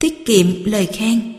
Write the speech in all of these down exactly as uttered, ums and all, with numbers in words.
tiết kiệm lời khen.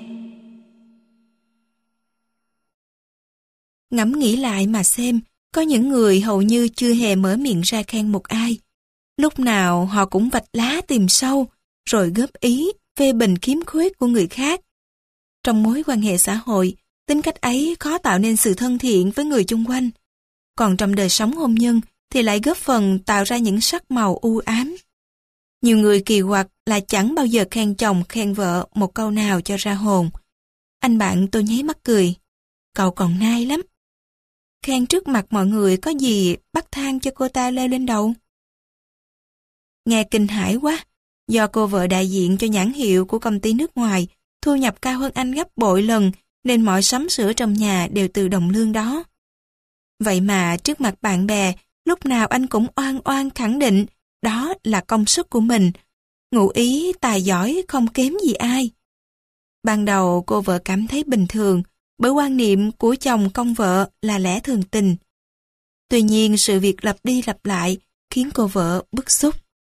Ngẫm nghĩ lại mà xem, có những người hầu như chưa hề mở miệng ra khen một ai. Lúc nào họ cũng vạch lá tìm sâu, rồi góp ý, phê bình khiếm khuyết của người khác. Trong mối quan hệ xã hội, tính cách ấy khó tạo nên sự thân thiện với người chung quanh. Còn trong đời sống hôn nhân thì lại góp phần tạo ra những sắc màu u ám. Nhiều người kỳ quặc là chẳng bao giờ khen chồng khen vợ một câu nào cho ra hồn. Anh bạn tôi nháy mắt cười. Cậu còn nai lắm. Khen trước mặt mọi người có gì bắt thang cho cô ta leo lên đầu. Nghe kinh hãi quá. Do cô vợ đại diện cho nhãn hiệu của công ty nước ngoài, thu nhập cao hơn anh gấp bội lần, nên mọi sắm sửa trong nhà đều từ đồng lương đó. Vậy mà trước mặt bạn bè, lúc nào anh cũng oan oan khẳng định đó là công sức của mình, ngụ ý tài giỏi không kém gì ai. Ban đầu cô vợ cảm thấy bình thường, bởi quan niệm của chồng công vợ là lẽ thường tình. Tuy nhiên sự việc lặp đi lặp lại khiến cô vợ bức xúc.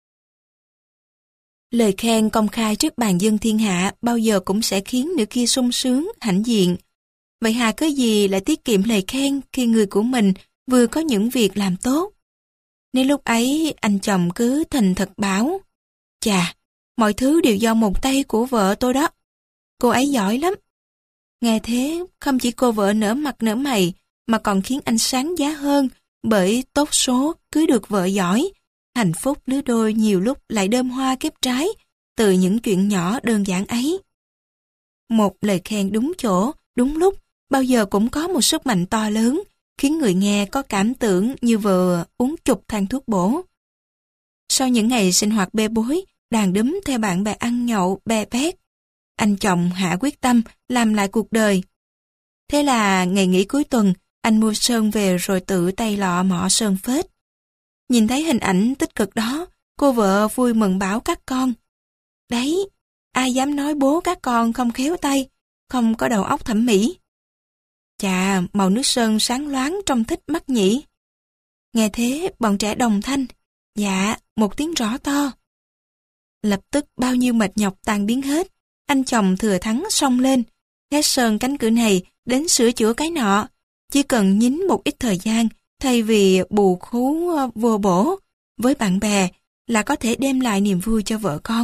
Lời khen công khai trước bàn dân thiên hạ bao giờ cũng sẽ khiến nửa kia sung sướng, hãnh diện. Vậy hà cớ gì lại tiết kiệm lời khen khi người của mình vừa có những việc làm tốt? Nếu lúc ấy anh chồng cứ thành thật bảo, chà, mọi thứ đều do một tay của vợ tôi đó. Cô ấy giỏi lắm. Nghe thế, không chỉ cô vợ nở mặt nở mày, mà còn khiến anh sáng giá hơn, bởi tốt số cưới được vợ giỏi. Hạnh phúc lứa đôi nhiều lúc lại đơm hoa kết trái từ những chuyện nhỏ đơn giản ấy. Một lời khen đúng chỗ, đúng lúc, bao giờ cũng có một sức mạnh to lớn, khiến người nghe có cảm tưởng như vừa uống chục thang thuốc bổ. Sau những ngày sinh hoạt bê bối, đàn đúm theo bạn bè ăn nhậu, bè bét, anh chồng hạ quyết tâm làm lại cuộc đời. Thế là ngày nghỉ cuối tuần, anh mua sơn về rồi tự tay lọ mọ sơn phết. Nhìn thấy hình ảnh tích cực đó, cô vợ vui mừng bảo các con. Đấy, ai dám nói bố các con không khéo tay, không có đầu óc thẩm mỹ. Chà, màu nước sơn sáng loáng trông thích mắt nhỉ. Nghe thế, bọn trẻ đồng thanh. Dạ, một tiếng rõ to. Lập tức bao nhiêu mệt nhọc tan biến hết. Anh chồng thừa thắng xông lên, hết sơn cánh cửa này đến sửa chữa cái nọ. Chỉ cần nhín một ít thời gian, thay vì bù khú vô bổ với bạn bè là có thể đem lại niềm vui cho vợ con.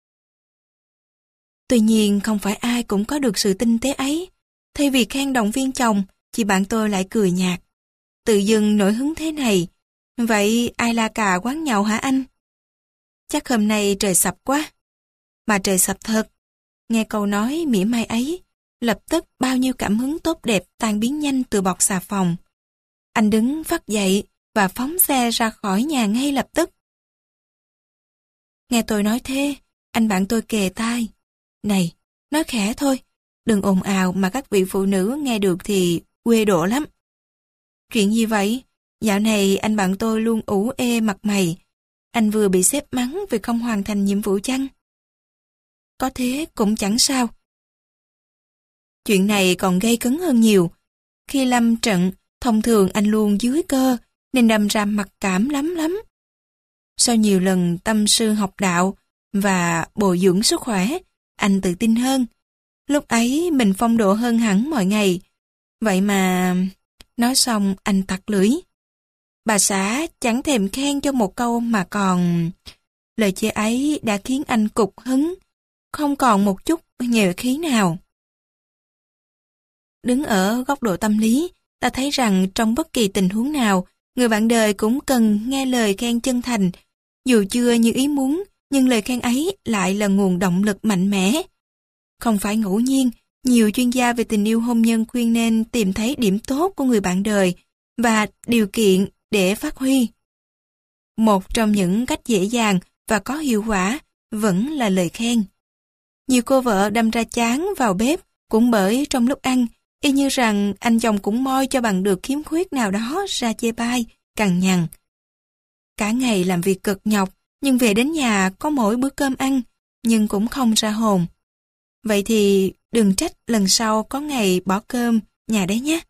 Tuy nhiên không phải ai cũng có được sự tinh tế ấy. Thay vì khen động viên chồng, chị bạn tôi lại cười nhạt. Tự dưng nổi hứng thế này, vậy ai la cà quán nhậu hả anh? Chắc hôm nay trời sập quá. Mà trời sập thật. Nghe câu nói mỉa mai ấy, lập tức bao nhiêu cảm hứng tốt đẹp tan biến nhanh từ bọt xà phòng. Anh đứng phắt dậy và phóng xe ra khỏi nhà ngay lập tức. Nghe tôi nói thế, anh bạn tôi kề tai. Này, nói khẽ thôi, đừng ồn ào mà các vị phụ nữ nghe được thì quê độ lắm. Chuyện gì vậy? Dạo này anh bạn tôi luôn ủ ê mặt mày. Anh vừa bị sếp mắng vì không hoàn thành nhiệm vụ chăng? Có thế cũng chẳng sao. Chuyện này còn gây cấn hơn nhiều. Khi lâm trận, thông thường anh luôn dưới cơ, nên đâm ra mặc cảm lắm lắm. Sau nhiều lần tâm sư học đạo và bồi dưỡng sức khỏe, anh tự tin hơn. Lúc ấy mình phong độ hơn hẳn mọi ngày. Vậy mà... Nói xong anh tặc lưỡi. Bà xã chẳng thèm khen cho một câu mà còn... Lời chê ấy đã khiến anh cục hứng, không còn một chút nhuệ khí nào. Đứng ở góc độ tâm lý, ta thấy rằng trong bất kỳ tình huống nào, người bạn đời cũng cần nghe lời khen chân thành. Dù chưa như ý muốn, nhưng lời khen ấy lại là nguồn động lực mạnh mẽ. Không phải ngẫu nhiên, nhiều chuyên gia về tình yêu hôn nhân khuyên nên tìm thấy điểm tốt của người bạn đời và điều kiện để phát huy. Một trong những cách dễ dàng và có hiệu quả vẫn là lời khen. Nhiều cô vợ đâm ra chán vào bếp cũng bởi trong lúc ăn, y như rằng anh chồng cũng moi cho bằng được khiếm khuyết nào đó ra chê bai, cằn nhằn. Cả ngày làm việc cực nhọc, nhưng về đến nhà có mỗi bữa cơm ăn, nhưng cũng không ra hồn. Vậy thì đừng trách lần sau có ngày bỏ cơm nhà đấy nhé.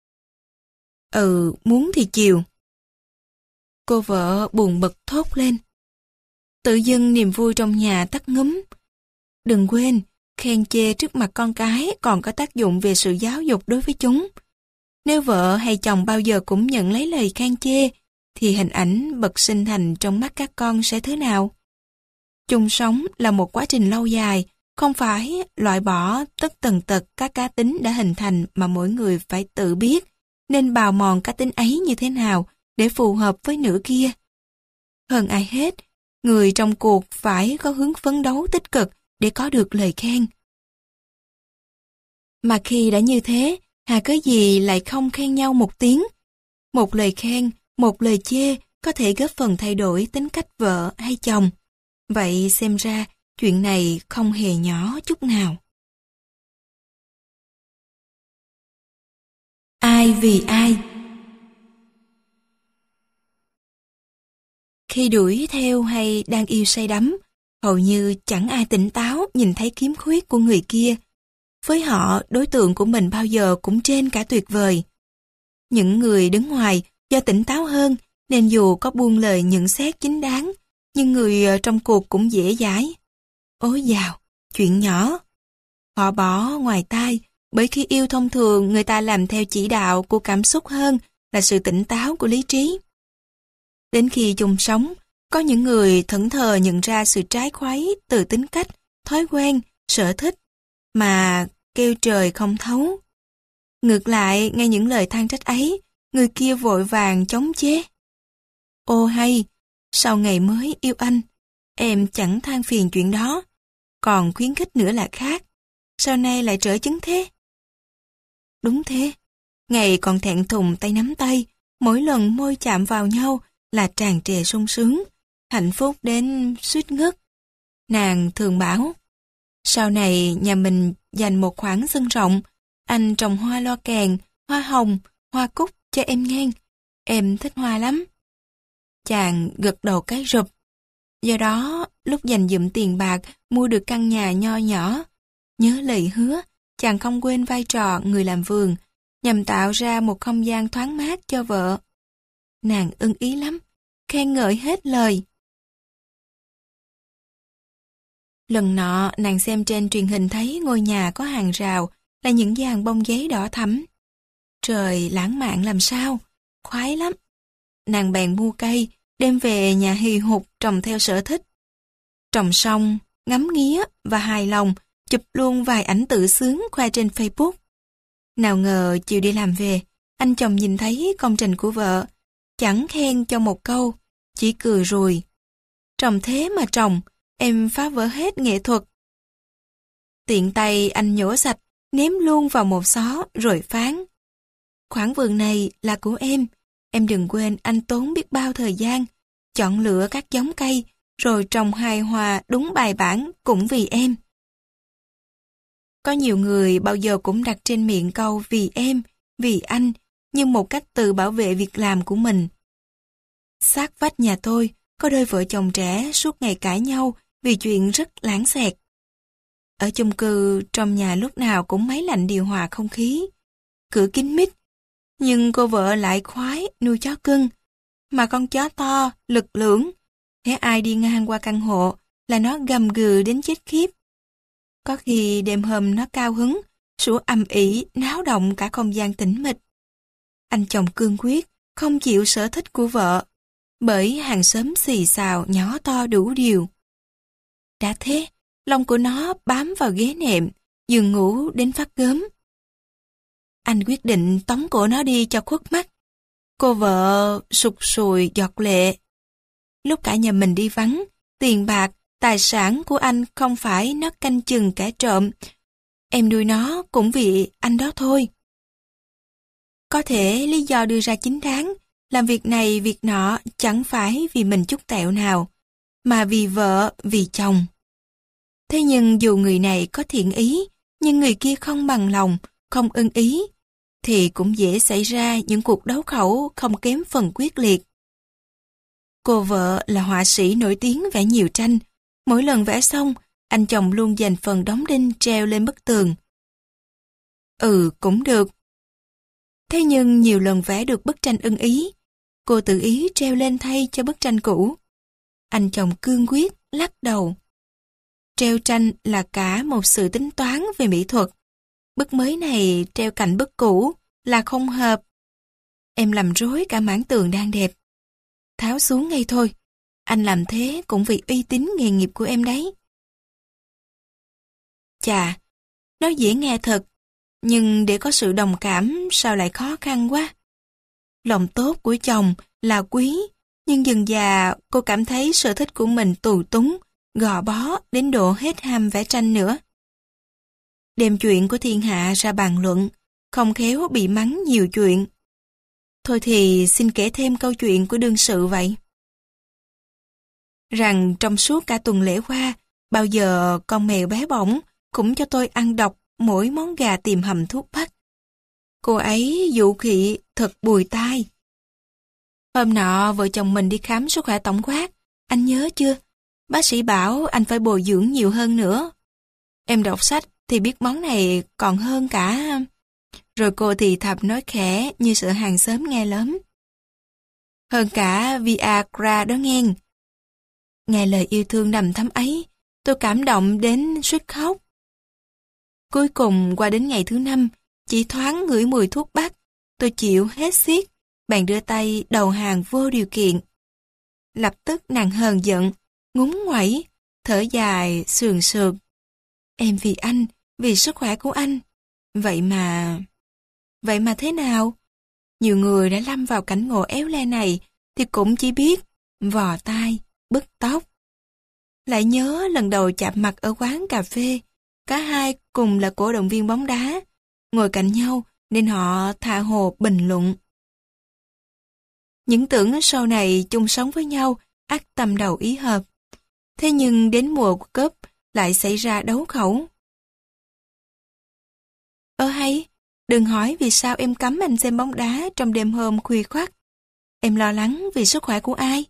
Ừ, muốn thì chiều. Cô vợ buồn bực thốt lên. Tự dưng niềm vui trong nhà tắt ngúm. Đừng quên, khen chê trước mặt con cái còn có tác dụng về sự giáo dục đối với chúng. Nếu vợ hay chồng bao giờ cũng nhận lấy lời khen chê, thì hình ảnh bậc sinh thành trong mắt các con sẽ thế nào? Chung sống là một quá trình lâu dài, không phải loại bỏ tất tần tật các cá tính đã hình thành mà mỗi người phải tự biết nên bào mòn cá tính ấy như thế nào để phù hợp với nửa kia. Hơn ai hết, người trong cuộc phải có hướng phấn đấu tích cực để có được lời khen. Mà khi đã như thế, hà cớ gì lại không khen nhau một tiếng? Một lời khen, một lời chê có thể góp phần thay đổi tính cách vợ hay chồng. Vậy xem ra, chuyện này không hề nhỏ chút nào. Ai vì ai? Khi đuổi theo hay đang yêu say đắm, hầu như chẳng ai tỉnh táo nhìn thấy khiếm khuyết của người kia. Với họ, đối tượng của mình bao giờ cũng trên cả tuyệt vời. Những người đứng ngoài do tỉnh táo hơn nên dù có buông lời nhận xét chính đáng, nhưng người trong cuộc cũng dễ dãi. Ôi dào, chuyện nhỏ. Họ bỏ ngoài tai, bởi khi yêu thông thường người ta làm theo chỉ đạo của cảm xúc hơn là sự tỉnh táo của lý trí. Đến khi chung sống, có những người thẫn thờ nhận ra sự trái khuấy từ tính cách, thói quen, sở thích, mà kêu trời không thấu. Ngược lại, nghe những lời than trách ấy, người kia vội vàng chống chế. Ô hay, sau ngày mới yêu anh, em chẳng than phiền chuyện đó, còn khuyến khích nữa là khác. Sau này lại trở chứng thế? Đúng thế, ngày còn thẹn thùng tay nắm tay, mỗi lần môi chạm vào nhau là tràn trề sung sướng, hạnh phúc đến suýt ngất. Nàng thường bảo, sau này nhà mình dành một khoảng sân rộng, anh trồng hoa lo kèn, hoa hồng, hoa cúc cho em nghe, em thích hoa lắm. Chàng gật đầu cái rụp. Do đó, lúc dành dụm tiền bạc mua được căn nhà nho nhỏ, nhớ lời hứa, chàng không quên vai trò người làm vườn, nhằm tạo ra một không gian thoáng mát cho vợ. Nàng ưng ý lắm, khen ngợi hết lời. Lần nọ, nàng xem trên truyền hình thấy ngôi nhà có hàng rào là những dàn bông giấy đỏ thẫm. Trời lãng mạn làm sao, khoái lắm. Nàng bèn mua cây, đem về nhà hì hục trồng theo sở thích. Trồng xong, ngắm nghía và hài lòng, chụp luôn vài ảnh tự sướng khoe trên Facebook. Nào ngờ chiều đi làm về, anh chồng nhìn thấy công trình của vợ, chẳng khen cho một câu, chỉ cười rùi. Trồng thế mà trồng, em phá vỡ hết nghệ thuật. Tiện tay anh nhổ sạch, ném luôn vào một xó rồi phán. Khoảng vườn này là của em, em đừng quên anh tốn biết bao thời gian, chọn lựa các giống cây, rồi trồng hài hòa đúng bài bản cũng vì em. Có nhiều người bao giờ cũng đặt trên miệng câu vì em, vì anh, như một cách tự bảo vệ việc làm của mình. Sát vách nhà tôi, có đôi vợ chồng trẻ suốt ngày cãi nhau vì chuyện rất lãng xẹt. Ở chung cư, trong nhà lúc nào cũng máy lạnh điều hòa không khí, cửa kín mít, nhưng cô vợ lại khoái nuôi chó cưng, mà con chó to, lực lưỡng, thế ai đi ngang qua căn hộ là nó gầm gừ đến chết khiếp. Có khi đêm hôm nó cao hứng, sủa ầm ĩ náo động cả không gian tĩnh mịch. Anh chồng cương quyết, không chịu sở thích của vợ, bởi hàng xóm xì xào nhỏ to đủ điều. Đã thế, lông của nó bám vào ghế nệm, giường ngủ đến phát gớm. Anh quyết định tống cổ nó đi cho khuất mắt. Cô vợ sụt sùi giọt lệ. Lúc cả nhà mình đi vắng, tiền bạc, tài sản của anh không phải nó canh chừng kẻ trộm. Em nuôi nó cũng vì anh đó thôi. Có thể lý do đưa ra chính đáng, làm việc này việc nọ chẳng phải vì mình chút tẹo nào, mà vì vợ, vì chồng. Thế nhưng dù người này có thiện ý, nhưng người kia không bằng lòng, không ưng ý, thì cũng dễ xảy ra những cuộc đấu khẩu không kém phần quyết liệt. Cô vợ là họa sĩ nổi tiếng vẽ nhiều tranh. Mỗi lần vẽ xong, anh chồng luôn dành phần đóng đinh treo lên bức tường. Ừ, cũng được. Thế nhưng nhiều lần vẽ được bức tranh ưng ý, cô tự ý treo lên thay cho bức tranh cũ. Anh chồng cương quyết, lắc đầu. treo tranh là cả một sự tính toán về mỹ thuật. Bức mới này treo cạnh bức cũ là không hợp. Em làm rối cả mảng tường đang đẹp. Tháo xuống ngay thôi. Anh làm thế cũng vì uy tín nghề nghiệp của em đấy. Chà, nó dễ nghe thật, nhưng để có sự đồng cảm sao lại khó khăn quá. Lòng tốt của chồng là quý, nhưng dần dà cô cảm thấy sở thích của mình tù túng, gò bó đến độ hết ham vẽ tranh nữa. Đem chuyện của thiên hạ ra bàn luận, không khéo bị mắng nhiều chuyện. Thôi thì xin kể thêm câu chuyện của đương sự vậy. Rằng trong suốt cả tuần lễ qua, bao giờ con mèo bé bỏng cũng cho tôi ăn độc mỗi món gà tìm hầm thuốc bắc. Cô ấy dụ khị thật bùi tai. Hôm nọ vợ chồng mình đi khám sức khỏe tổng quát, anh nhớ chưa? Bác sĩ bảo anh phải bồi dưỡng nhiều hơn nữa. Em đọc sách thì biết món này còn hơn cả... Rồi cô thì thầm nói khẽ như sợ hàng xóm nghe lắm. Hơn cả Viagra đó nghe. Nghe lời yêu thương đầm thắm ấy, tôi cảm động đến suýt khóc. Cuối cùng qua đến ngày thứ năm, chỉ thoáng ngửi mùi thuốc bắc, tôi chịu hết xiết, bèn đưa tay đầu hàng vô điều kiện. Lập tức nàng hờn giận, ngúng ngoẩy, thở dài, sườn sượt. Em vì anh, vì sức khỏe của anh. Vậy mà... Vậy mà thế nào? Nhiều người đã lâm vào cảnh ngộ éo le này thì cũng chỉ biết vò tai, bứt tóc. Lại nhớ lần đầu chạm mặt ở quán cà phê, cả hai cùng là cổ động viên bóng đá, ngồi cạnh nhau nên họ tha hồ bình luận. Những tưởng sau này chung sống với nhau, ắt tâm đầu ý hợp. Thế nhưng đến mùa World Cup lại xảy ra đấu khẩu. Ơ hay, đừng hỏi vì sao em cấm anh xem bóng đá trong đêm hôm khuya khoắt. Em lo lắng vì sức khỏe của ai?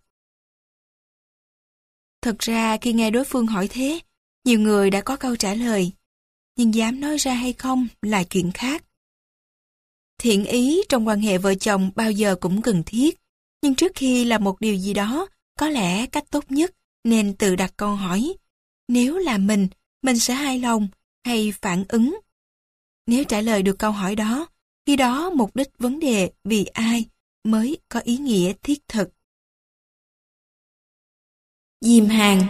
Thật ra khi nghe đối phương hỏi thế, nhiều người đã có câu trả lời, nhưng dám nói ra hay không là chuyện khác. Thiện ý trong quan hệ vợ chồng bao giờ cũng cần thiết, nhưng trước khi làm một điều gì đó, có lẽ cách tốt nhất nên tự đặt câu hỏi, nếu là mình, mình sẽ hài lòng hay phản ứng? Nếu trả lời được câu hỏi đó, khi đó mục đích vấn đề vì ai mới có ý nghĩa thiết thực. Dìm hàng.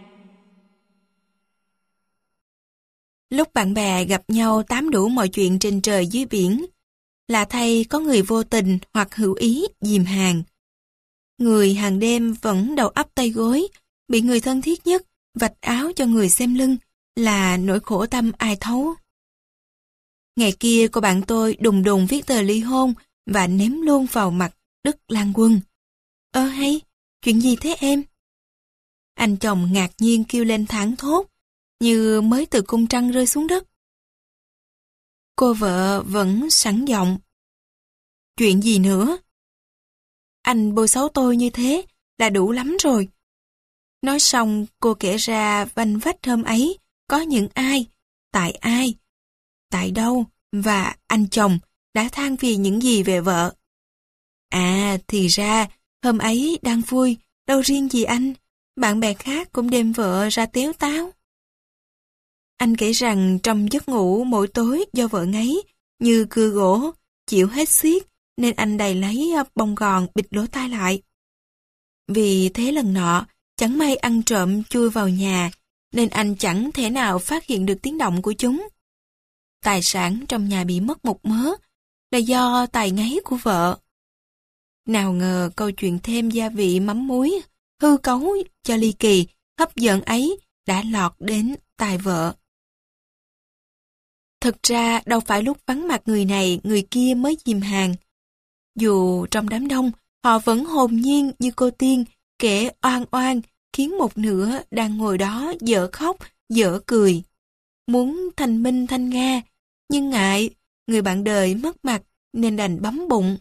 Lúc bạn bè gặp nhau tám đủ mọi chuyện trên trời dưới biển, là thay có người vô tình hoặc hữu ý dìm hàng. Người hàng đêm vẫn đầu ấp tay gối, bị người thân thiết nhất vạch áo cho người xem lưng là nỗi khổ tâm ai thấu. Ngày kia cô bạn tôi đùng đùng viết tờ ly hôn và ném luôn vào mặt Đức Lan Quân. Ơ hay, chuyện gì thế em? Anh chồng ngạc nhiên kêu lên thảng thốt, như mới từ cung trăng rơi xuống đất. Cô vợ vẫn sẵn giọng. Chuyện gì nữa? Anh bôi xấu tôi như thế là đủ lắm rồi. Nói xong cô kể ra vanh vách hôm ấy có những ai, tại ai, tại đâu và anh chồng đã than phiền những gì về vợ. À thì ra hôm ấy đang vui, đâu riêng gì anh, bạn bè khác cũng đem vợ ra tếu táo. Anh kể rằng trong giấc ngủ mỗi tối do vợ ngáy như cưa gỗ, chịu hết xiết nên anh đầy lấy bông gòn bịt lỗ tai lại. Vì thế lần nọ, chẳng may ăn trộm chui vào nhà nên anh chẳng thể nào phát hiện được tiếng động của chúng. Tài sản trong nhà bị mất một mớ là do tài ngáy của vợ. Nào ngờ câu chuyện thêm gia vị mắm muối, hư cấu cho ly kỳ, hấp dẫn ấy đã lọt đến tai vợ. Thực ra đâu phải lúc vắng mặt người này người kia mới dìm hàng. Dù trong đám đông, họ vẫn hồn nhiên như cô tiên kể oan oan khiến một nửa đang ngồi đó dở khóc, dở cười. Muốn thanh minh thanh nga, nhưng ngại người bạn đời mất mặt nên đành bấm bụng.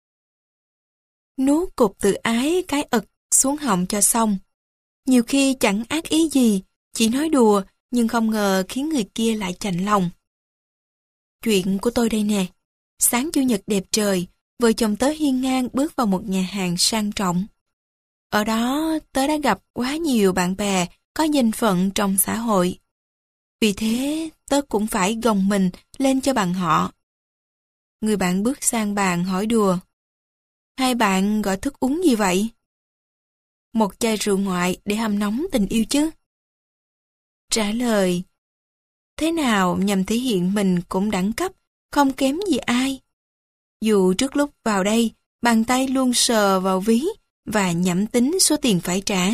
Nuốt cục tự ái cái ực xuống họng cho xong. Nhiều khi chẳng ác ý gì, chỉ nói đùa nhưng không ngờ khiến người kia lại chạnh lòng. Chuyện của tôi đây nè. Sáng Chủ nhật đẹp trời, vợ chồng tớ hiên ngang bước vào một nhà hàng sang trọng. Ở đó tớ đã gặp quá nhiều bạn bè có danh phận trong xã hội. Vì thế, tớ cũng phải gồng mình lên cho bằng họ. Người bạn bước sang bàn hỏi đùa. Hai bạn gọi thức uống gì vậy? Một chai rượu ngoại để hâm nóng tình yêu chứ. Trả lời. Thế nào nhằm thể hiện mình cũng đẳng cấp, không kém gì ai. Dù trước lúc vào đây, bàn tay luôn sờ vào ví và nhẩm tính số tiền phải trả.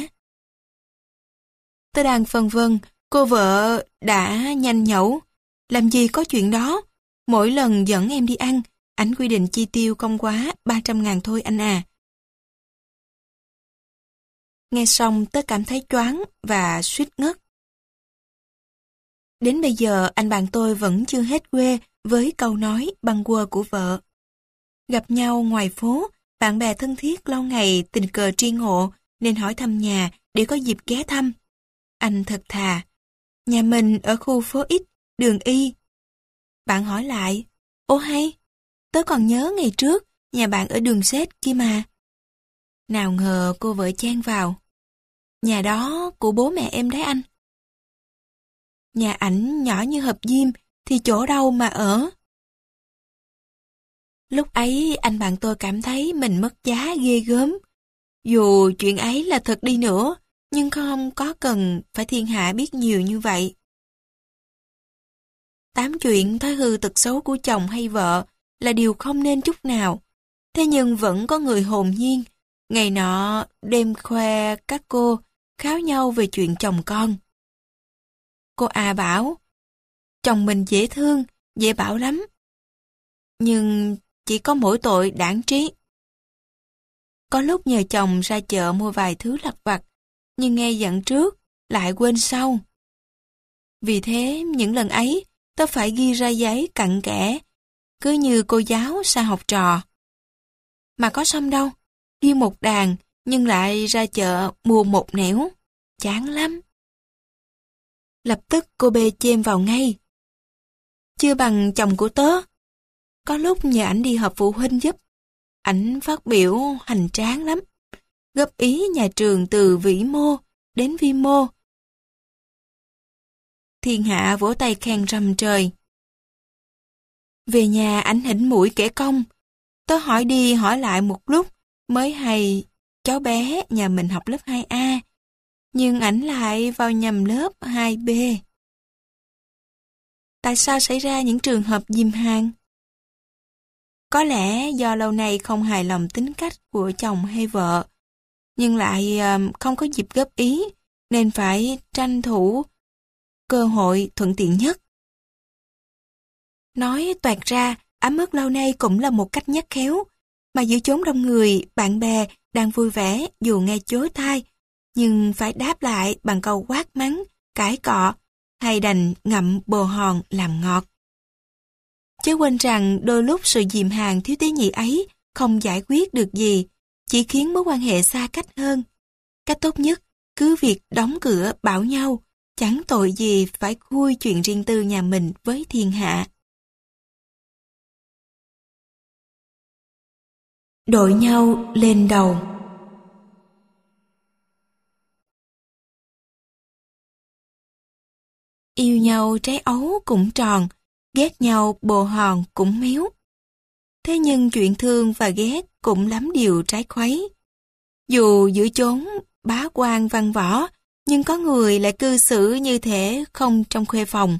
Tớ đang phân vân, cô vợ đã nhanh nhẩu. Làm gì có chuyện đó. Mỗi lần dẫn em đi ăn, ảnh quy định chi tiêu không quá ba trăm ngàn thôi anh à. Nghe xong tớ cảm thấy choáng và suýt ngất. Đến bây giờ anh bạn tôi vẫn chưa hết quê với câu nói bâng quơ của vợ. Gặp nhau ngoài phố, bạn bè thân thiết lâu ngày tình cờ tri ngộ nên hỏi thăm nhà để có dịp ghé thăm. Anh thật thà. Nhà mình ở khu phố X, đường Y. Bạn hỏi lại, ô hay, tớ còn nhớ ngày trước, nhà bạn ở đường Z kia mà. Nào ngờ cô vợ chen vào. Nhà đó của bố mẹ em đấy anh. Nhà ảnh nhỏ như hộp diêm thì chỗ đâu mà ở. Lúc ấy anh bạn tôi cảm thấy mình mất giá ghê gớm. Dù chuyện ấy là thật đi nữa, nhưng không có cần phải thiên hạ biết nhiều như vậy. Tám chuyện thói hư tật xấu của chồng hay vợ là điều không nên chút nào. Thế nhưng vẫn có người hồn nhiên, ngày nọ đêm khoe các cô kháo nhau về chuyện chồng con. Cô à bảo, chồng mình dễ thương, dễ bảo lắm. Nhưng chỉ có mỗi tội đảng trí. Có lúc nhờ chồng ra chợ mua vài thứ lặt vặt, nhưng nghe dặn trước, lại quên sau. Vì thế, những lần ấy, tớ phải ghi ra giấy cặn kẽ, cứ như cô giáo sa học trò. Mà có xong đâu, ghi một đàn, nhưng lại ra chợ mua một nẻo. Chán lắm. Lập tức cô bê chêm vào ngay. Chưa bằng chồng của tớ. Có lúc nhờ ảnh đi họp phụ huynh giúp. Ảnh phát biểu hành tráng lắm. Góp ý nhà trường từ vĩ mô đến vi mô. Thiên hạ vỗ tay khen rầm trời. Về nhà ảnh hỉnh mũi kể công. Tớ hỏi đi hỏi lại một lúc mới hay cháu bé nhà mình học lớp hai A. Nhưng ảnh lại vào nhầm lớp hai B. Tại sao xảy ra những trường hợp dìm hàng? Có lẽ do lâu nay không hài lòng tính cách của chồng hay vợ, nhưng lại không có dịp góp ý, nên phải tranh thủ cơ hội thuận tiện nhất. Nói toẹt ra, ấm ức lâu nay cũng là một cách nhắc khéo, mà giữa chốn đông người, bạn bè đang vui vẻ dù nghe chối tai, nhưng phải đáp lại bằng câu quát mắng, cãi cọ, hay đành ngậm bồ hòn làm ngọt. Chớ quên rằng đôi lúc sự dìm hàng thiếu tế nhị ấy không giải quyết được gì, chỉ khiến mối quan hệ xa cách hơn. Cách tốt nhất, cứ việc đóng cửa bảo nhau, chẳng tội gì phải khui chuyện riêng tư nhà mình với thiên hạ. Đội nhau lên đầu. Yêu nhau trái ấu cũng tròn, ghét nhau bồ hòn cũng méo. Thế nhưng chuyện thương và ghét cũng lắm điều trái khuấy. Dù giữa chốn bá quan văn võ, nhưng có người lại cư xử như thể không trong khuê phòng.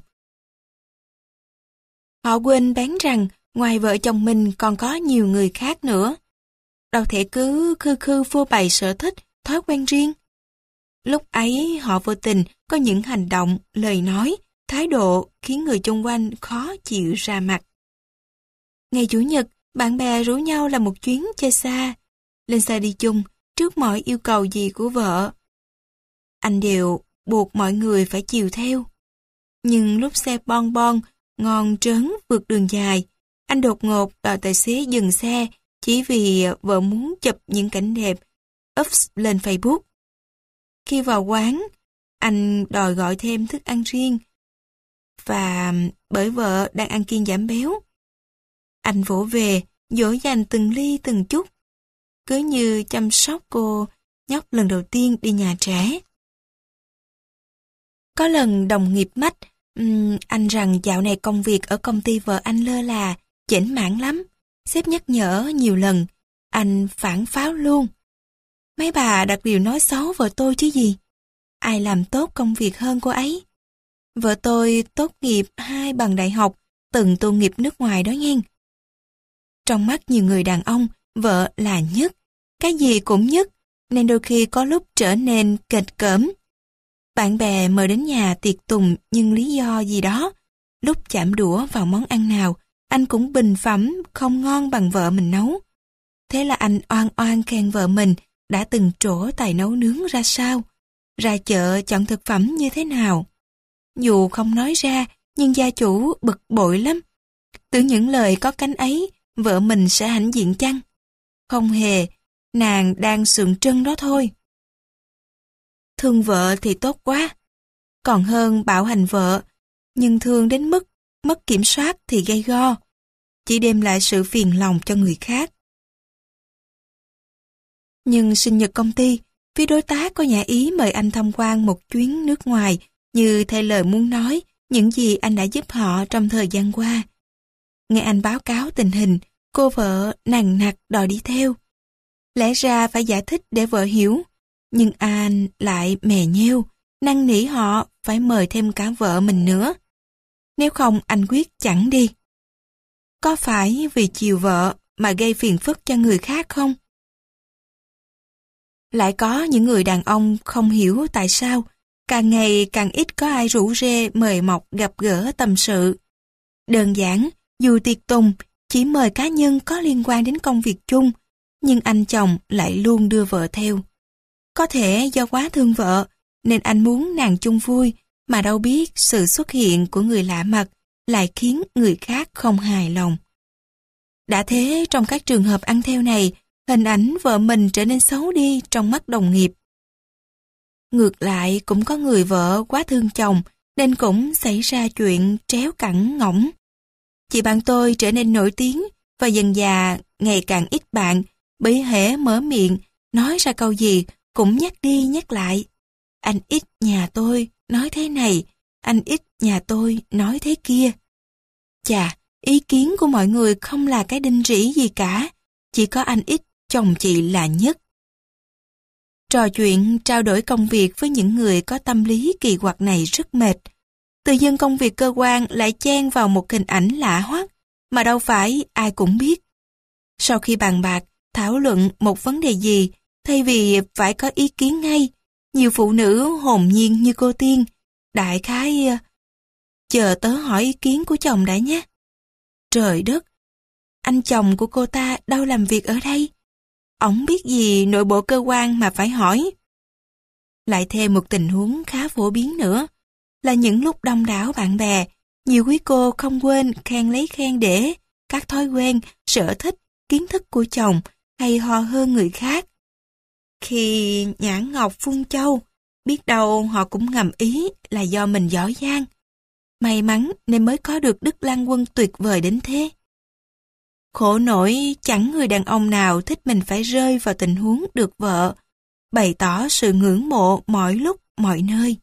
Họ quên bén rằng ngoài vợ chồng mình còn có nhiều người khác nữa. Đâu thể cứ khư khư phô bày sở thích, thói quen riêng. Lúc ấy họ vô tình có những hành động, lời nói, thái độ khiến người chung quanh khó chịu ra mặt. Ngày Chủ nhật, bạn bè rủ nhau làm một chuyến chơi xa. Lên xe đi chung, trước mọi yêu cầu gì của vợ. Anh đều buộc mọi người phải chiều theo. Nhưng lúc xe bon bon, ngon trớn vượt đường dài, anh đột ngột đòi tài xế dừng xe chỉ vì vợ muốn chụp những cảnh đẹp up lên Facebook. Khi vào quán, anh đòi gọi thêm thức ăn riêng và bởi vợ đang ăn kiêng giảm béo. Anh vỗ về, dỗ dành từng ly từng chút, cứ như chăm sóc cô nhóc lần đầu tiên đi nhà trẻ. Có lần đồng nghiệp mách um, anh rằng dạo này công việc ở công ty vợ anh lơ là, chểnh mảng lắm. Sếp nhắc nhở nhiều lần, anh phản pháo luôn. Mấy bà đặt điều nói xấu vợ tôi chứ gì. Ai làm tốt công việc hơn cô ấy. Vợ tôi tốt nghiệp hai bằng đại học, từng tu nghiệp nước ngoài đó nghe. Trong mắt nhiều người đàn ông, vợ là nhất, cái gì cũng nhất, nên đôi khi có lúc trở nên kịch cỡm. Bạn bè mời đến nhà tiệc tùng nhưng lý do gì đó, lúc chạm đũa vào món ăn nào, anh cũng bình phẩm không ngon bằng vợ mình nấu. Thế là anh oan oan khen vợ mình đã từng trổ tài nấu nướng ra sao, ra chợ chọn thực phẩm như thế nào. Dù không nói ra, nhưng gia chủ bực bội lắm. Tưởng những lời có cánh ấy, vợ mình sẽ hãnh diện chăng? Không hề, nàng đang sượng trân đó thôi. Thương vợ thì tốt quá, còn hơn bạo hành vợ, nhưng thương đến mức mất kiểm soát thì gây go, chỉ đem lại sự phiền lòng cho người khác. Nhưng sinh nhật công ty, phía đối tác có nhà ý mời anh tham quan một chuyến nước ngoài, như thay lời muốn nói những gì anh đã giúp họ trong thời gian qua. Nghe anh báo cáo tình hình, cô vợ nằng nặc đòi đi theo. Lẽ ra phải giải thích để vợ hiểu, nhưng anh lại mè nheo, năn nỉ họ phải mời thêm cả vợ mình nữa. Nếu không anh quyết chẳng đi. Có phải vì chiều vợ mà gây phiền phức cho người khác không? Lại có những người đàn ông không hiểu tại sao càng ngày càng ít có ai rủ rê mời mọc gặp gỡ tâm sự. Đơn giản, dù tiệc tùng chỉ mời cá nhân có liên quan đến công việc chung, nhưng anh chồng lại luôn đưa vợ theo. Có thể do quá thương vợ, nên anh muốn nàng chung vui, mà đâu biết sự xuất hiện của người lạ mặt lại khiến người khác không hài lòng. Đã thế, trong các trường hợp ăn theo này, hình ảnh vợ mình trở nên xấu đi trong mắt đồng nghiệp. Ngược lại, cũng có người vợ quá thương chồng, nên cũng xảy ra chuyện tréo cẳng ngỗng. Chị bạn tôi trở nên nổi tiếng và dần dà ngày càng ít bạn, bởi hễ mở miệng, nói ra câu gì cũng nhắc đi nhắc lại. Anh ít nhà tôi nói thế này, anh ít nhà tôi nói thế kia. Chà, ý kiến của mọi người không là cái đinh rỉ gì cả, chỉ có anh ít, chồng chị là nhất. Trò chuyện, trao đổi công việc với những người có tâm lý kỳ quặc này rất mệt. Tự dưng công việc cơ quan lại chen vào một hình ảnh lạ hoắc, mà đâu phải ai cũng biết. Sau khi bàn bạc, thảo luận một vấn đề gì, thay vì phải có ý kiến ngay, nhiều phụ nữ hồn nhiên như cô Tiên, đại khái chờ tớ hỏi ý kiến của chồng đã nhé. Trời đất, anh chồng của cô ta đâu làm việc ở đây? Ổng biết gì nội bộ cơ quan mà phải hỏi? Lại thêm một tình huống khá phổ biến nữa, là những lúc đông đảo bạn bè, nhiều quý cô không quên khen lấy khen để các thói quen, sở thích, kiến thức của chồng hay ho hơn người khác. Khi nhãn ngọc phun châu, biết đâu họ cũng ngầm ý là do mình giỏi giang. May mắn nên mới có được Đức Lang Quân tuyệt vời đến thế. Khổ nổi chẳng người đàn ông nào thích mình phải rơi vào tình huống được vợ, bày tỏ sự ngưỡng mộ mọi lúc, mọi nơi.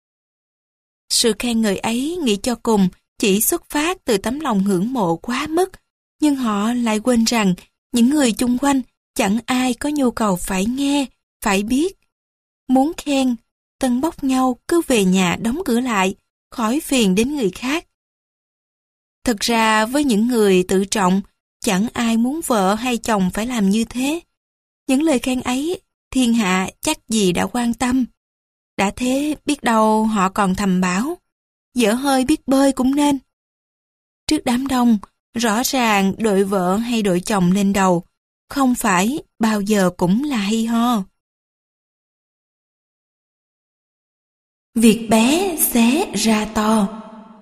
Sự khen ngợi ấy nghĩ cho cùng chỉ xuất phát từ tấm lòng ngưỡng mộ quá mức, nhưng họ lại quên rằng những người chung quanh chẳng ai có nhu cầu phải nghe, phải biết. Muốn khen, tân bốc nhau cứ về nhà đóng cửa lại, khỏi phiền đến người khác. Thực ra với những người tự trọng, chẳng ai muốn vợ hay chồng phải làm như thế. Những lời khen ấy, thiên hạ chắc gì đã quan tâm. Đã thế biết đâu họ còn thầm bảo, dở hơi biết bơi cũng nên. Trước đám đông, rõ ràng đội vợ hay đội chồng lên đầu, không phải bao giờ cũng là hay ho. Việc bé xé ra to.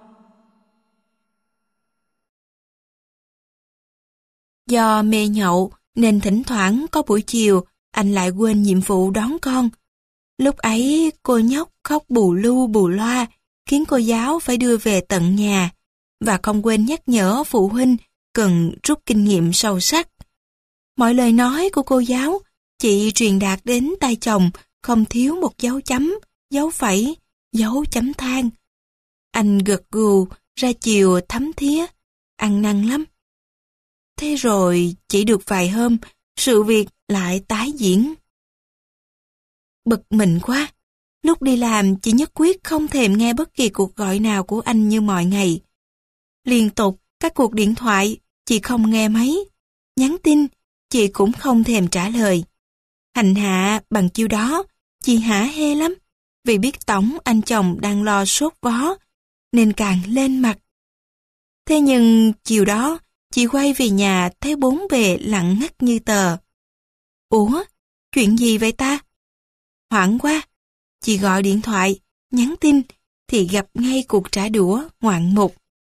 Do mê nhậu nên thỉnh thoảng có buổi chiều anh lại quên nhiệm vụ đón con. Lúc ấy cô nhóc khóc bù lu bù loa khiến cô giáo phải đưa về tận nhà và không quên nhắc nhở phụ huynh cần rút kinh nghiệm sâu sắc. Mọi lời nói của cô giáo chị truyền đạt đến tai chồng không thiếu một dấu chấm, dấu phẩy dấu chấm than. Anh gật gù, ra chiều thấm thía, ăn năn lắm. Thế rồi chỉ được vài hôm, sự việc lại tái diễn. Bực mình quá, lúc đi làm chị nhất quyết không thèm nghe bất kỳ cuộc gọi nào của anh như mọi ngày. Liên tục các cuộc điện thoại, chị không nghe máy. Nhắn tin, chị cũng không thèm trả lời. Hành hạ bằng chiêu đó, chị hả hê lắm, vì biết tổng anh chồng đang lo sốt vó, nên càng lên mặt. Thế nhưng chiều đó, chị quay về nhà thấy bốn bề lặng ngắt như tờ. Ủa, chuyện gì vậy ta? Hoảng quá, chị gọi điện thoại, nhắn tin, thì gặp ngay cuộc trả đũa ngoạn mục.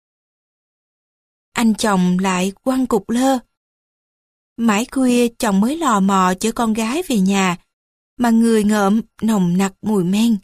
Anh chồng lại quăng cục lơ. Mãi khuya chồng mới lò mò chở con gái về nhà, mà người ngợm nồng nặc mùi men.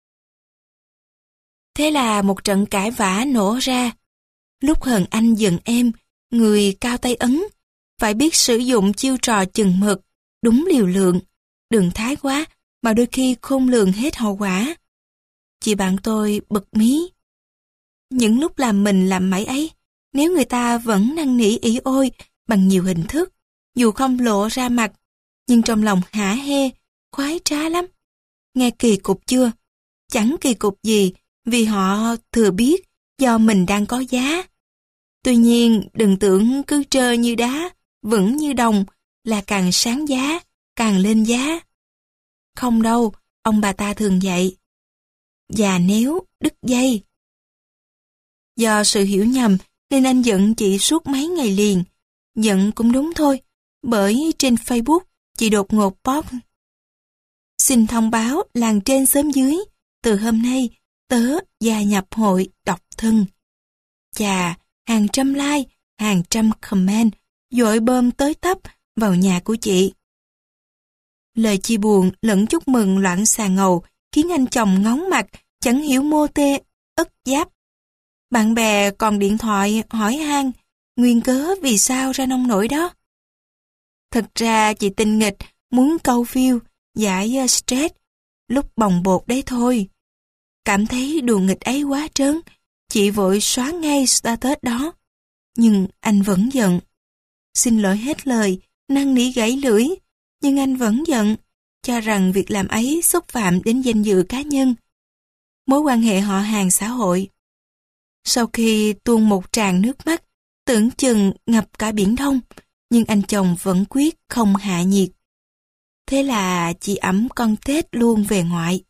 Thế là một trận cãi vã nổ ra. Lúc hờn anh giận em, người cao tay ấn, phải biết sử dụng chiêu trò chừng mực, đúng liều lượng, đừng thái quá mà đôi khi khôn lường hết hậu quả. Chị bạn tôi bực mí. Những lúc làm mình làm mãi ấy, nếu người ta vẫn năn nỉ ỉ ôi bằng nhiều hình thức, dù không lộ ra mặt, nhưng trong lòng hả hê, khoái trá lắm. Nghe kỳ cục chưa? Chẳng kỳ cục gì, vì họ thừa biết do mình đang có giá. Tuy nhiên, đừng tưởng cứ trơ như đá, vững như đồng là càng sáng giá, càng lên giá. Không đâu, ông bà ta thường dạy. Già nếu đứt dây. Do sự hiểu nhầm nên anh giận chị suốt mấy ngày liền. Giận cũng đúng thôi, bởi trên Facebook chị đột ngột post: xin thông báo làng trên xóm dưới, từ hôm nay tớ gia nhập hội độc thân. Chà, hàng trăm like, hàng trăm comment dội bơm tới tấp vào nhà của chị. Lời chia buồn lẫn chúc mừng loạn xà ngầu khiến anh chồng ngóng mặt, chẳng hiểu mô tê, ức giáp. Bạn bè còn điện thoại hỏi han nguyên cớ vì sao ra nông nổi đó. Thật ra chị tinh nghịch muốn câu view, giải stress, lúc bồng bột đấy thôi. Cảm thấy đùa nghịch ấy quá trớn, chị vội xóa ngay status đó. Nhưng anh vẫn giận. Xin lỗi hết lời, năn nỉ gãy lưỡi, nhưng anh vẫn giận, cho rằng việc làm ấy xúc phạm đến danh dự cá nhân, mối quan hệ họ hàng xã hội. Sau khi tuôn một tràng nước mắt, tưởng chừng ngập cả biển Đông, nhưng anh chồng vẫn quyết không hạ nhiệt. Thế là chị ẵm con Tết luôn về ngoại.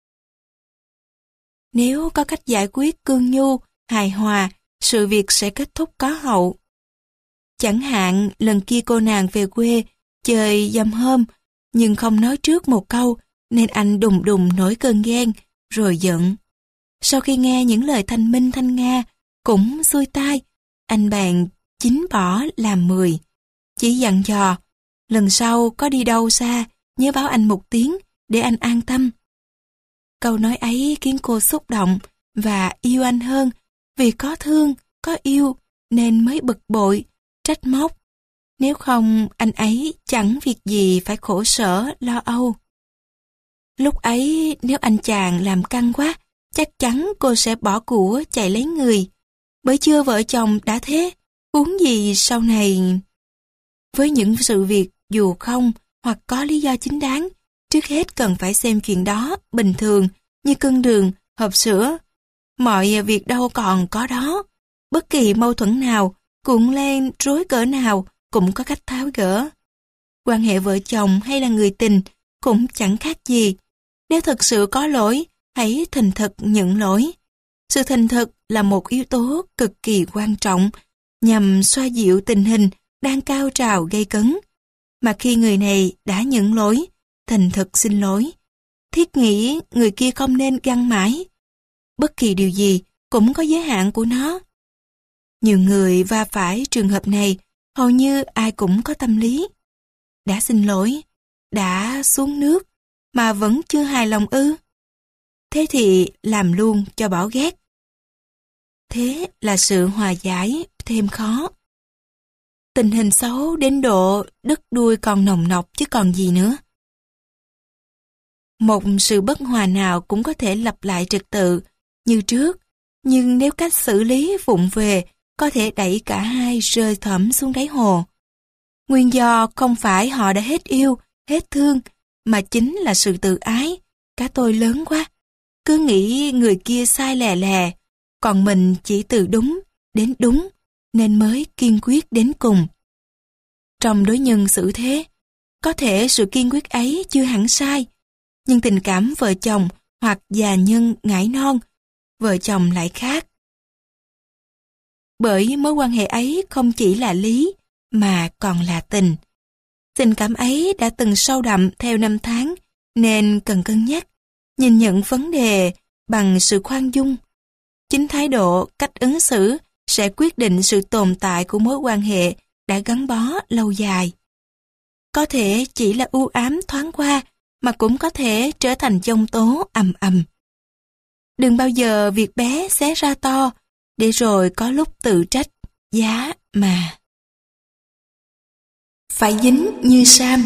Nếu có cách giải quyết cương nhu, hài hòa, sự việc sẽ kết thúc có hậu. Chẳng hạn lần kia cô nàng về quê chơi dăm hôm, nhưng không nói trước một câu, nên anh đùng đùng nổi cơn ghen, rồi giận. Sau khi nghe những lời thanh minh thanh nga, cũng xuôi tai, anh bạn chín bỏ làm mười. Chỉ dặn dò, lần sau có đi đâu xa, nhớ báo anh một tiếng, để anh an tâm. Câu nói ấy khiến cô xúc động, và yêu anh hơn, vì có thương, có yêu, nên mới bực bội, trách móc. Nếu không, anh ấy chẳng việc gì phải khổ sở, lo âu. Lúc ấy, nếu anh chàng làm căng quá, chắc chắn cô sẽ bỏ của chạy lấy người. Bởi chưa vợ chồng đã thế, huống gì sau này. Với những sự việc dù không hoặc có lý do chính đáng, trước hết cần phải xem chuyện đó bình thường như cân đường, hộp sữa. Mọi việc đâu còn có đó. Bất kỳ mâu thuẫn nào, cuộn lên rối cỡ nào cũng có cách tháo gỡ. Quan hệ vợ chồng hay là người tình cũng chẳng khác gì. Nếu thật sự có lỗi, hãy thành thật nhận lỗi. Sự thành thật là một yếu tố cực kỳ quan trọng nhằm xoa dịu tình hình đang cao trào gây cấn. Mà khi người này đã nhận lỗi, thành thật xin lỗi, thiết nghĩ người kia không nên găng mãi. Bất kỳ điều gì cũng có giới hạn của nó. Nhiều người va phải trường hợp này, hầu như ai cũng có tâm lý. Đã xin lỗi, đã xuống nước, mà vẫn chưa hài lòng ư. Thế thì làm luôn cho bỏ ghét. Thế là sự hòa giải thêm khó. Tình hình xấu đến độ đứt đuôi còn nồng nọc chứ còn gì nữa. Một sự bất hòa nào cũng có thể lặp lại trật tự như trước, nhưng nếu cách xử lý vụng về, có thể đẩy cả hai rơi thẳm xuống đáy hồ. Nguyên do không phải họ đã hết yêu, hết thương, mà chính là sự tự ái. Cá tôi lớn quá, cứ nghĩ người kia sai lè lè, còn mình chỉ từ đúng đến đúng, nên mới kiên quyết đến cùng. Trong đối nhân xử thế, có thể sự kiên quyết ấy chưa hẳn sai, nhưng tình cảm vợ chồng hoặc già nhân ngãi non, vợ chồng lại khác. Bởi mối quan hệ ấy không chỉ là lý, mà còn là tình. Tình cảm ấy đã từng sâu đậm theo năm tháng, nên cần cân nhắc, nhìn nhận vấn đề bằng sự khoan dung. Chính thái độ, cách ứng xử sẽ quyết định sự tồn tại của mối quan hệ đã gắn bó lâu dài. Có thể chỉ là u ám thoáng qua, mà cũng có thể trở thành giông tố ầm ầm. Đừng bao giờ việc bé xé ra to, để rồi có lúc tự trách, giá mà. Phải dính như Sam.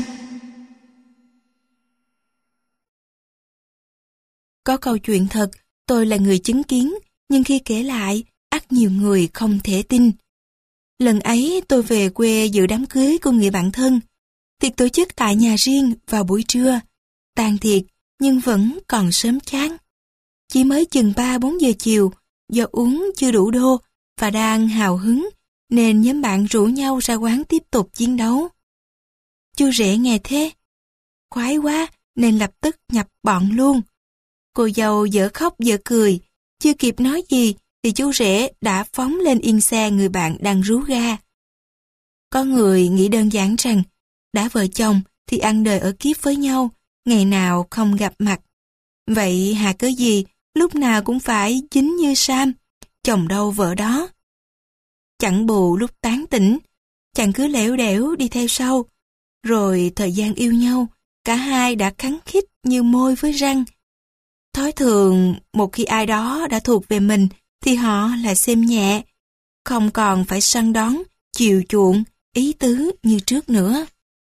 Có câu chuyện thật, tôi là người chứng kiến, nhưng khi kể lại, ắt nhiều người không thể tin. Lần ấy tôi về quê dự đám cưới của người bạn thân. Tiệc tổ chức tại nhà riêng vào buổi trưa. Tàn tiệc nhưng vẫn còn sớm chán. Chỉ mới chừng ba bốn giờ chiều, do uống chưa đủ đô và đang hào hứng, nên nhóm bạn rủ nhau ra quán tiếp tục chiến đấu. Chú rể nghe thế, khoái quá nên lập tức nhập bọn luôn. Cô dâu dở khóc dở cười, chưa kịp nói gì thì chú rể đã phóng lên yên xe người bạn đang rú ga. Có người nghĩ đơn giản rằng, đã vợ chồng thì ăn đời ở kiếp với nhau, ngày nào không gặp mặt. Vậy hà cớ gì, lúc nào cũng phải dính như Sam, chồng đâu vợ đó. Chẳng bù lúc tán tỉnh, chàng cứ lẻo đẻo đi theo sau. Rồi thời gian yêu nhau, cả hai đã khăng khít như môi với răng. Thói thường, một khi ai đó đã thuộc về mình, thì họ lại xem nhẹ, không còn phải săn đón, chiều chuộng, ý tứ như trước nữa.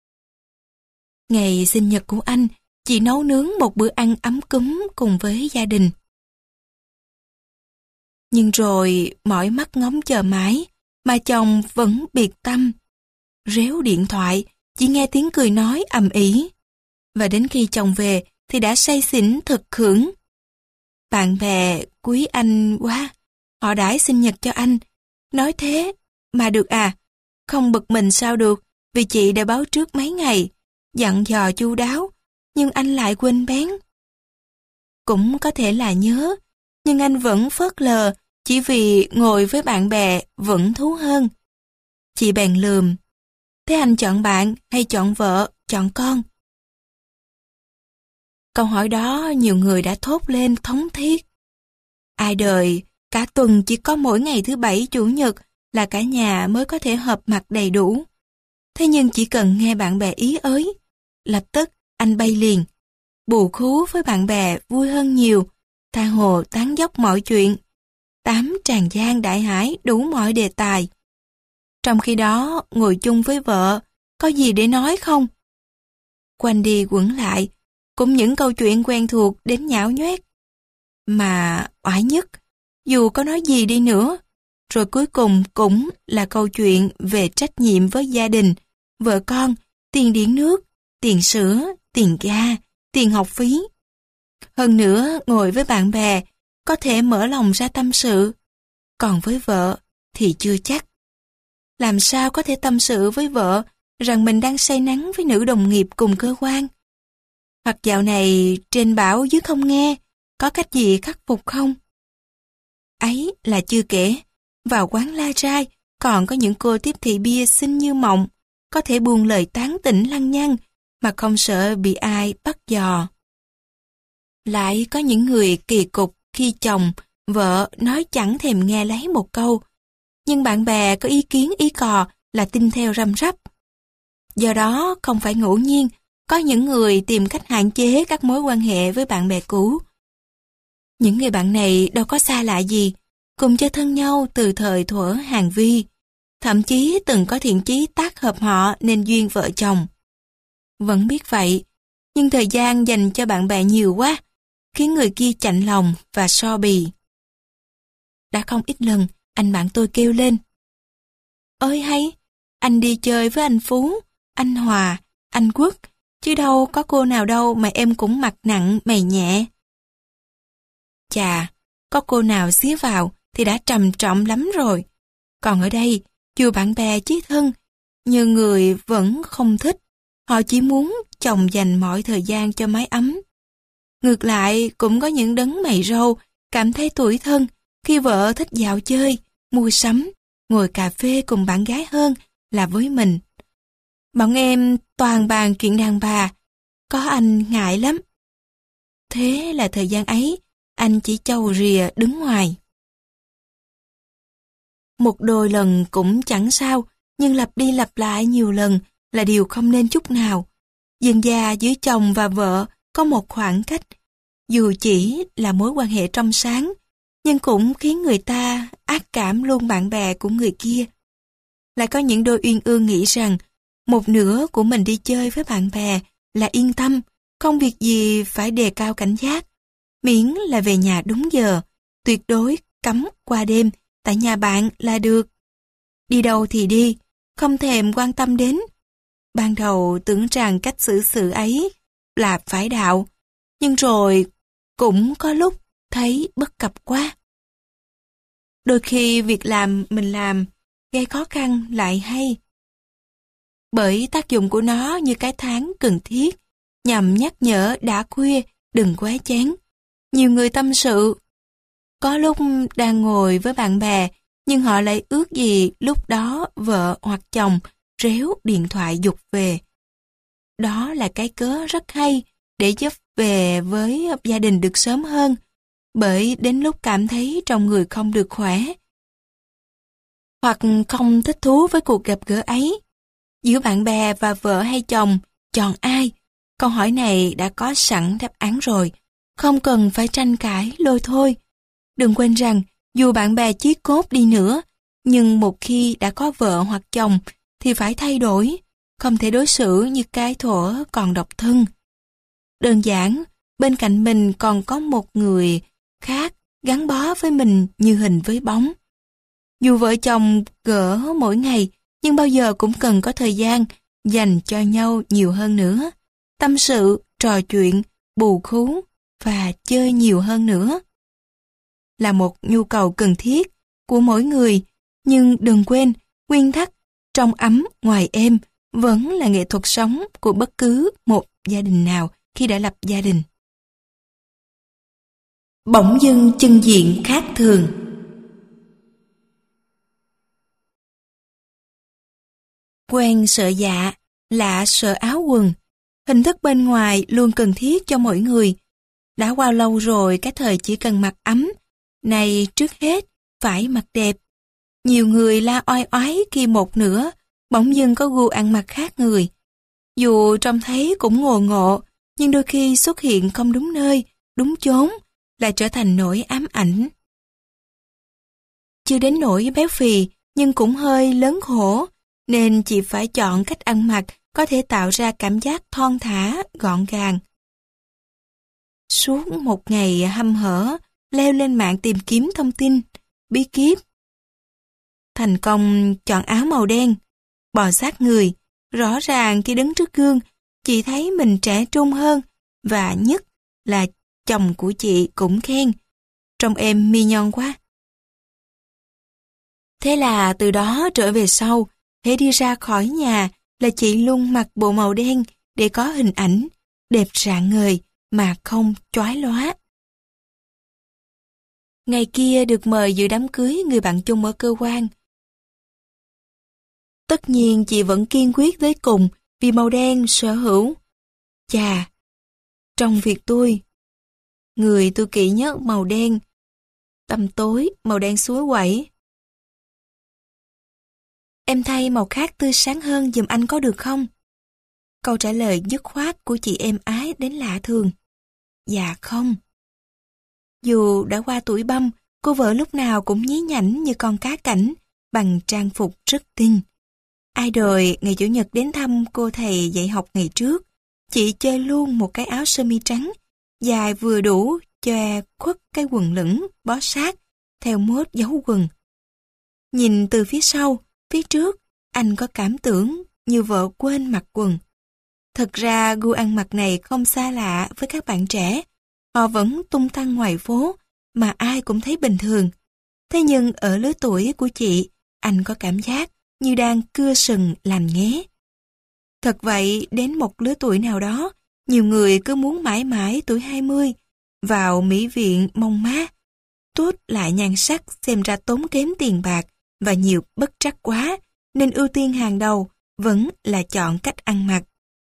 Ngày sinh nhật của anh, chị nấu nướng một bữa ăn ấm cúng cùng với gia đình. Nhưng rồi mỏi mắt ngóng chờ mãi, mà chồng vẫn biệt tâm. Réo điện thoại, chỉ nghe tiếng cười nói ầm ĩ. Và đến khi chồng về thì đã say xỉn thực khưởng. Bạn bè quý anh quá, họ đãi sinh nhật cho anh. Nói thế mà được à? Không bực mình sao được, vì chị đã báo trước mấy ngày, dặn dò chu đáo, nhưng anh lại quên bén. Cũng có thể là nhớ, nhưng anh vẫn phớt lờ, chỉ vì ngồi với bạn bè vẫn thú hơn. Chị bèn lườm, thế anh chọn bạn hay chọn vợ, chọn con? Câu hỏi đó nhiều người đã thốt lên thống thiết. Ai đời, cả tuần chỉ có mỗi ngày thứ bảy chủ nhật là cả nhà mới có thể họp mặt đầy đủ. Thế nhưng chỉ cần nghe bạn bè ý ới, lập tức anh bay liền. Bù khú với bạn bè vui hơn nhiều, tha hồ tán dóc mọi chuyện. Tám tràng giang đại hải đủ mọi đề tài. Trong khi đó, ngồi chung với vợ, có gì để nói không? Quanh đi quẩn lại, cũng những câu chuyện quen thuộc đến nhão nhoét. Mà oải nhất, dù có nói gì đi nữa, rồi cuối cùng cũng là câu chuyện về trách nhiệm với gia đình, vợ con, tiền điện nước, tiền sữa, tiền ga, tiền học phí. Hơn nữa, ngồi với bạn bè, có thể mở lòng ra tâm sự. Còn với vợ thì chưa chắc. Làm sao có thể tâm sự với vợ rằng mình đang say nắng với nữ đồng nghiệp cùng cơ quan? Hoặc dạo này trên bảo dưới không nghe, có cách gì khắc phục không? Ấy là chưa kể, vào quán la trai còn có những cô tiếp thị bia xinh như mộng, có thể buông lời tán tỉnh lăng nhăng mà không sợ bị ai bắt dò. Lại có những người kỳ cục khi chồng, vợ nói chẳng thèm nghe lấy một câu, nhưng bạn bè có ý kiến ý cò là tin theo răm rắp. Do đó không phải ngẫu nhiên có những người tìm cách hạn chế các mối quan hệ với bạn bè cũ. Những người bạn này đâu có xa lạ gì, cùng chơi thân nhau từ thời thuở hàng vi, thậm chí từng có thiện chí tác hợp họ nên duyên vợ chồng. Vẫn biết vậy, nhưng thời gian dành cho bạn bè nhiều quá, khiến người kia chạnh lòng và so bì. Đã không ít lần, anh bạn tôi kêu lên. Ơi hay, anh đi chơi với anh Phú, anh Hòa, anh Quốc, chứ đâu có cô nào đâu mà em cũng mặt nặng mày nhẹ. Chà, có cô nào xía vào thì đã trầm trọng lắm rồi. Còn ở đây, dù bạn bè chí thân, nhưng người vẫn không thích. Họ chỉ muốn chồng dành mọi thời gian cho mái ấm. Ngược lại, cũng có những đấng mày râu cảm thấy tủi thân khi vợ thích dạo chơi, mua sắm, ngồi cà phê cùng bạn gái hơn là với mình. Bọn em toàn bàn chuyện đàn bà, có anh ngại lắm. Thế là thời gian ấy, anh chỉ chầu rìa đứng ngoài. Một đôi lần cũng chẳng sao, nhưng lặp đi lặp lại nhiều lần là điều không nên chút nào. Dần dà giữa chồng và vợ có một khoảng cách, dù chỉ là mối quan hệ trong sáng, nhưng cũng khiến người ta ác cảm luôn bạn bè của người kia. Lại có những đôi uyên ương nghĩ rằng một nửa của mình đi chơi với bạn bè là yên tâm, không việc gì phải đề cao cảnh giác, miễn là về nhà đúng giờ, tuyệt đối cấm qua đêm tại nhà bạn là được. Đi đâu thì đi, không thèm quan tâm đến. Ban đầu tưởng rằng cách xử sự ấy là phải đạo, nhưng rồi cũng có lúc thấy bất cập quá. Đôi khi việc làm mình làm gây khó khăn lại hay. Bởi tác dụng của nó như cái thán cần thiết, nhằm nhắc nhở đã khuya đừng quá chán. Nhiều người tâm sự, có lúc đang ngồi với bạn bè, nhưng họ lại ước gì lúc đó vợ hoặc chồng réo điện thoại giục về. Đó là cái cớ rất hay để giúp về với gia đình được sớm hơn, bởi đến lúc cảm thấy trong người không được khỏe, hoặc không thích thú với cuộc gặp gỡ ấy. Giữa bạn bè và vợ hay chồng, chọn ai? Câu hỏi này đã có sẵn đáp án rồi, không cần phải tranh cãi lôi thôi. Đừng quên rằng, dù bạn bè chí cốt đi nữa, nhưng một khi đã có vợ hoặc chồng thì phải thay đổi, không thể đối xử như cái thuở còn độc thân. Đơn giản, bên cạnh mình còn có một người khác gắn bó với mình như hình với bóng. Dù vợ chồng gỡ mỗi ngày, nhưng bao giờ cũng cần có thời gian dành cho nhau nhiều hơn nữa. Tâm sự, trò chuyện, bù khú và chơi nhiều hơn nữa. Là một nhu cầu cần thiết của mỗi người, nhưng đừng quên, nguyên tắc trong ấm ngoài êm vẫn là nghệ thuật sống của bất cứ một gia đình nào khi đã lập gia đình. Bỗng dưng chân diện khác thường. Quen sợ dạ, lạ sợ áo quần. Hình thức bên ngoài luôn cần thiết cho mỗi người. Đã qua lâu rồi cái thời chỉ cần mặc ấm, này trước hết phải mặc đẹp. Nhiều người la oai oái khi một nửa bỗng dưng có gu ăn mặc khác người. Dù trông thấy cũng ngộ ngộ, nhưng đôi khi xuất hiện không đúng nơi, đúng chốn, lại trở thành nỗi ám ảnh. Chưa đến nỗi béo phì, nhưng cũng hơi lớn khổ, nên chị phải chọn cách ăn mặc có thể tạo ra cảm giác thon thả, gọn gàng. Suốt một ngày hăm hở, leo lên mạng tìm kiếm thông tin, bí kíp. Thành công chọn áo màu đen, bò sát người. Rõ ràng khi đứng trước gương, chị thấy mình trẻ trung hơn, và nhất là chồng của chị cũng khen, trông em mi nhon quá. Thế là từ đó trở về sau, hễ đi ra khỏi nhà là chị luôn mặc bộ màu đen để có hình ảnh đẹp rạng ngời mà không chói lóa. Ngày kia được mời dự đám cưới người bạn chung ở cơ quan. Tất nhiên chị vẫn kiên quyết tới cùng vì màu đen sở hữu. Chà, trong việc tôi, người tôi kỵ nhất màu đen, tăm tối, màu đen suối quẩy. Em thay màu khác tươi sáng hơn giùm anh có được không? Câu trả lời dứt khoát của chị êm ái đến lạ thường. Dạ không. Dù đã qua tuổi băm, cô vợ lúc nào cũng nhí nhảnh như con cá cảnh, bằng trang phục rất tinh. Ai đời ngày Chủ nhật đến thăm cô thầy dạy học ngày trước, chị chơi luôn một cái áo sơ mi trắng, dài vừa đủ che khuất cái quần lửng bó sát, theo mốt dấu quần. Nhìn từ phía sau, phía trước, anh có cảm tưởng như vợ quên mặc quần. Thật ra gu ăn mặc này không xa lạ với các bạn trẻ. Họ vẫn tung tăng ngoài phố, mà ai cũng thấy bình thường. Thế nhưng ở lứa tuổi của chị, anh có cảm giác như đang cưa sừng làm nghé. Thật vậy, đến một lứa tuổi nào đó, nhiều người cứ muốn mãi mãi tuổi hai mươi, vào mỹ viện mong mát, tuốt lại nhan sắc xem ra tốn kém tiền bạc và nhiều bất trắc quá, nên ưu tiên hàng đầu vẫn là chọn cách ăn mặc.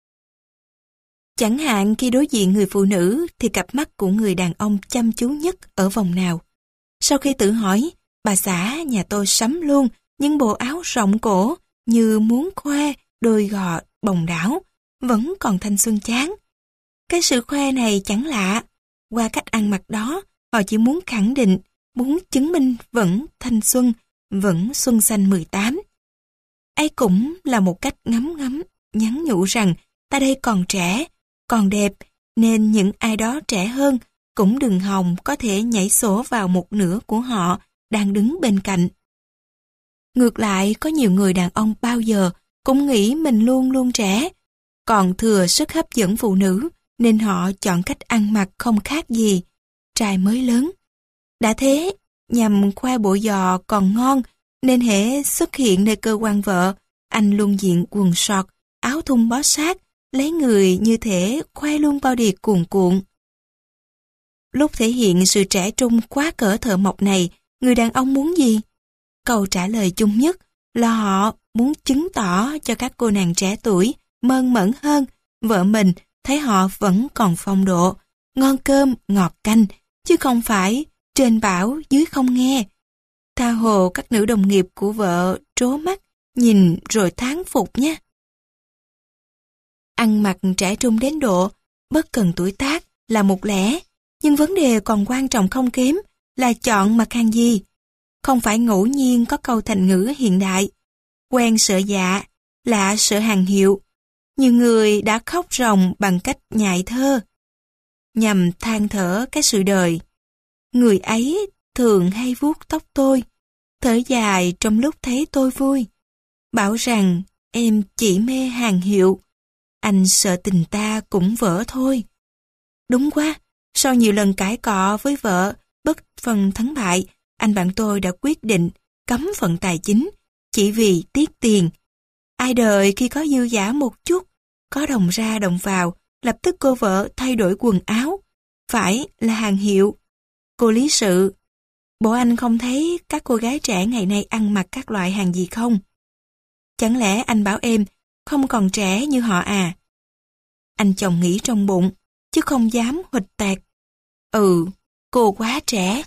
Chẳng hạn khi đối diện người phụ nữ thì cặp mắt của người đàn ông chăm chú nhất ở vòng nào. Sau khi tự hỏi, bà xã nhà tôi sắm luôn những bộ áo rộng cổ như muốn khoe đôi gò bồng đảo, vẫn còn thanh xuân chán. Cái sự khoe này chẳng lạ, qua cách ăn mặc đó, họ chỉ muốn khẳng định, muốn chứng minh vẫn thanh xuân, vẫn xuân xanh mười tám. Ấy cũng là một cách ngấm ngấm, nhắn nhủ rằng ta đây còn trẻ, còn đẹp, nên những ai đó trẻ hơn cũng đừng hòng có thể nhảy sổ vào một nửa của họ đang đứng bên cạnh. Ngược lại, có nhiều người đàn ông bao giờ cũng nghĩ mình luôn luôn trẻ, còn thừa sức hấp dẫn phụ nữ, nên họ chọn cách ăn mặc không khác gì trai mới lớn. Đã thế, nhằm khoe bộ giò còn ngon, nên hễ xuất hiện nơi cơ quan vợ, anh luôn diện quần sọt, áo thun bó sát, lấy người như thể khoe luôn bao đìa cuồn cuộn. Lúc thể hiện sự trẻ trung quá cỡ thợ mộc này, người đàn ông muốn gì? Câu trả lời chung nhất là họ muốn chứng tỏ cho các cô nàng trẻ tuổi mơn mởn hơn, vợ mình thấy họ vẫn còn phong độ, ngon cơm, ngọt canh, chứ không phải trên bảo dưới không nghe. Tha hồ các nữ đồng nghiệp của vợ trố mắt, nhìn rồi thán phục nhé. Ăn mặc trẻ trung đến độ, bất cần tuổi tác là một lẽ, nhưng vấn đề còn quan trọng không kém là chọn mặc hàng gì. Không phải ngẫu nhiên có câu thành ngữ hiện đại, quen sợ dạ, lạ sợ hàng hiệu. Nhiều người đã khóc ròng bằng cách nhại thơ, nhằm than thở cái sự đời. Người ấy thường hay vuốt tóc tôi, thở dài trong lúc thấy tôi vui. Bảo rằng em chỉ mê hàng hiệu, anh sợ tình ta cũng vỡ thôi. Đúng quá, sau nhiều lần cãi cọ với vợ, bất phân thắng bại, anh bạn tôi đã quyết định cấm phần tài chính, chỉ vì tiếc tiền. Ai đời khi có dư giả một chút, có đồng ra đồng vào, lập tức cô vợ thay đổi quần áo, phải là hàng hiệu. Cô lý sự, bộ anh không thấy các cô gái trẻ ngày nay ăn mặc các loại hàng gì không? Chẳng lẽ anh bảo em không còn trẻ như họ à? Anh chồng nghĩ trong bụng, chứ không dám huỵch tạc. Ừ, cô quá trẻ.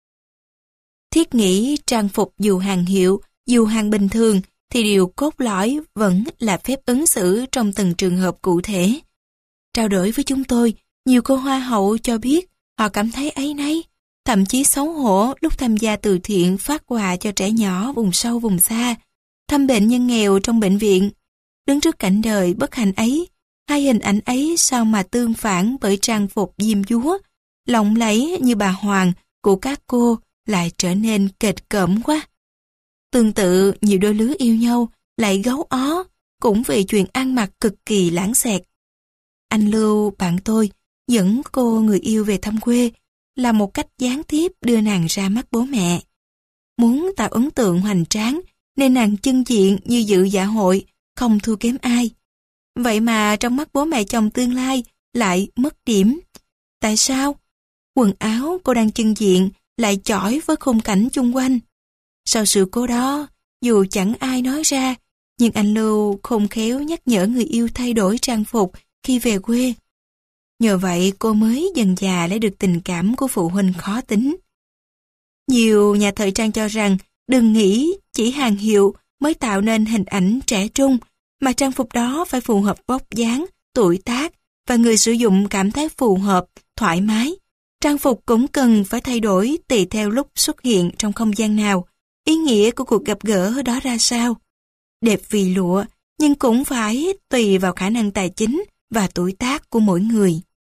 Thiết nghĩ trang phục dù hàng hiệu, dù hàng bình thường, thì điều cốt lõi vẫn là phép ứng xử trong từng trường hợp cụ thể. Trao đổi với chúng tôi, nhiều cô hoa hậu cho biết họ cảm thấy áy náy, thậm chí xấu hổ lúc tham gia từ thiện phát quà cho trẻ nhỏ vùng sâu vùng xa, thăm bệnh nhân nghèo trong bệnh viện. Đứng trước cảnh đời bất hạnh ấy, hai hình ảnh ấy sao mà tương phản bởi trang phục diêm dúa, lộng lẫy như bà Hoàng của các cô lại trở nên kịch cỡm quá. Tương tự, nhiều đôi lứa yêu nhau lại gấu ó, cũng vì chuyện ăn mặc cực kỳ lãng xẹt. Anh Lưu, bạn tôi, dẫn cô người yêu về thăm quê, là một cách gián tiếp đưa nàng ra mắt bố mẹ. Muốn tạo ấn tượng hoành tráng, nên nàng chưng diện như dự dạ hội, không thua kém ai. Vậy mà trong mắt bố mẹ chồng tương lai lại mất điểm. Tại sao? Quần áo cô đang chưng diện lại chỏi với khung cảnh chung quanh. Sau sự cố đó, dù chẳng ai nói ra, nhưng anh Lưu khôn khéo nhắc nhở người yêu thay đổi trang phục khi về quê. Nhờ vậy cô mới dần dà lấy được tình cảm của phụ huynh khó tính. Nhiều nhà thời trang cho rằng đừng nghĩ chỉ hàng hiệu mới tạo nên hình ảnh trẻ trung, mà trang phục đó phải phù hợp vóc dáng, tuổi tác và người sử dụng cảm thấy phù hợp, thoải mái. Trang phục cũng cần phải thay đổi tùy theo lúc xuất hiện trong không gian nào, ý nghĩa của cuộc gặp gỡ đó ra sao. Đẹp vì lụa, nhưng cũng phải tùy vào khả năng tài chính và tuổi tác của mỗi người.